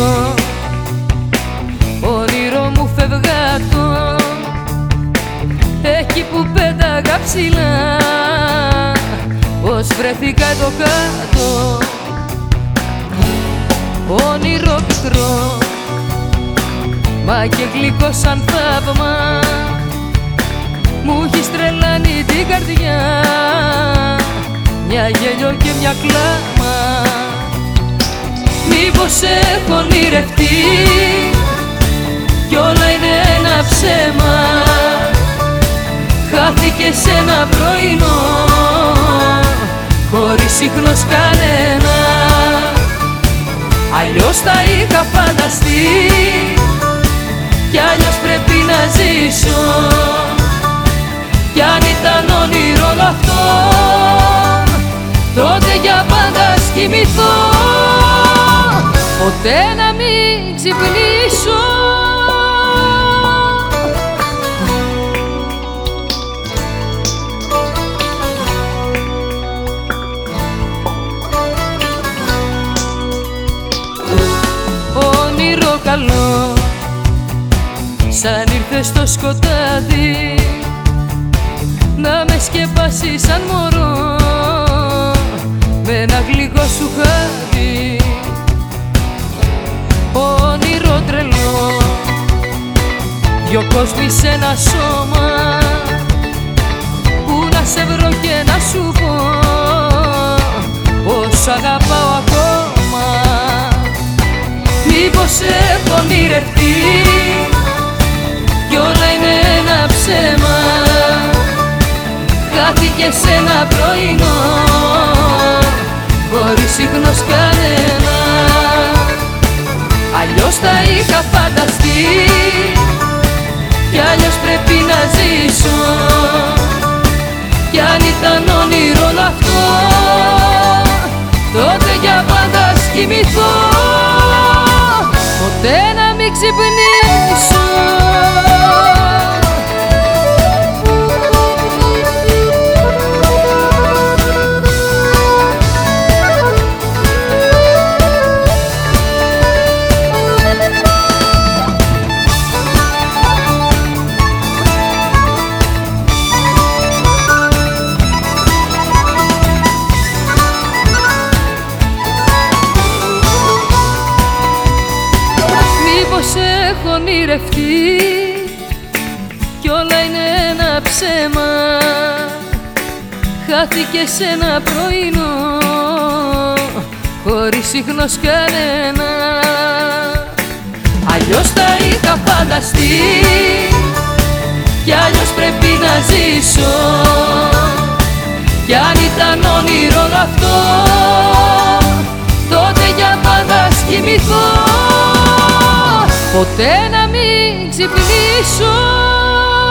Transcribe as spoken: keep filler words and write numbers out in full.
μικρό, όνειρο μου φευγάτο, εκεί που πέταγα ψηλά, πως βρέθηκα εδώ κάτω. Όνειρο μικρό, μα και γλυκό σαν θαύμα, μου έχεις τρελάνει την καρδιά, μια γέλιο και μια κλάμα. Μήπως έχω ονειρευτεί κι όλα είναι ένα ψέμα, χάθηκε σε ένα πρωινό χωρίς ίχνος κανένα. Αλλιώς τα είχα φανταστεί κι αλλιώς πρέπει να ζήσω, κι αν ήταν όνειρο όλο αυτό, τότε για πάντα ας κοιμηθώ, ποτέ να μην ξυπνήσω. Όνειρο καλό, σαν ήρθε στο σκοτάδι, να με σκεπάσει σαν μωρό με ένα γλυκό σου χάδι. Όνειρο τρελό, δυο κόσμοι σε ένα σώμα, που να σε βρω και να σου πω πως αγαπάω ακόμα. Μήπως έχω ονειρευτεί κι όλα είναι ένα ψέμα, χάθηκε σε ένα πρωινό χωρίς ίχνος κανένα. Αλλιώς τα είχα φανταστεί κι αλλιώς πρέπει να ζήσω, κι αν ήταν όνειρο όλο αυτό, τότε για πάντα ας κοιμηθώ, ποτέ να μην ξυπνήσω. Μήπως έχω ονειρευτεί κι όλα είναι ένα ψέμα, χάθηκε σε ένα πρωινό χωρίς ίχνος κανένα. Αλλιώς τα είχα φανταστεί κι αλλιώς πρέπει να ζήσω, κι αν ήταν όνειρο όλο αυτό, τότε για πάντα ας κοιμηθώ, ποτέ να μην ξυπνήσω.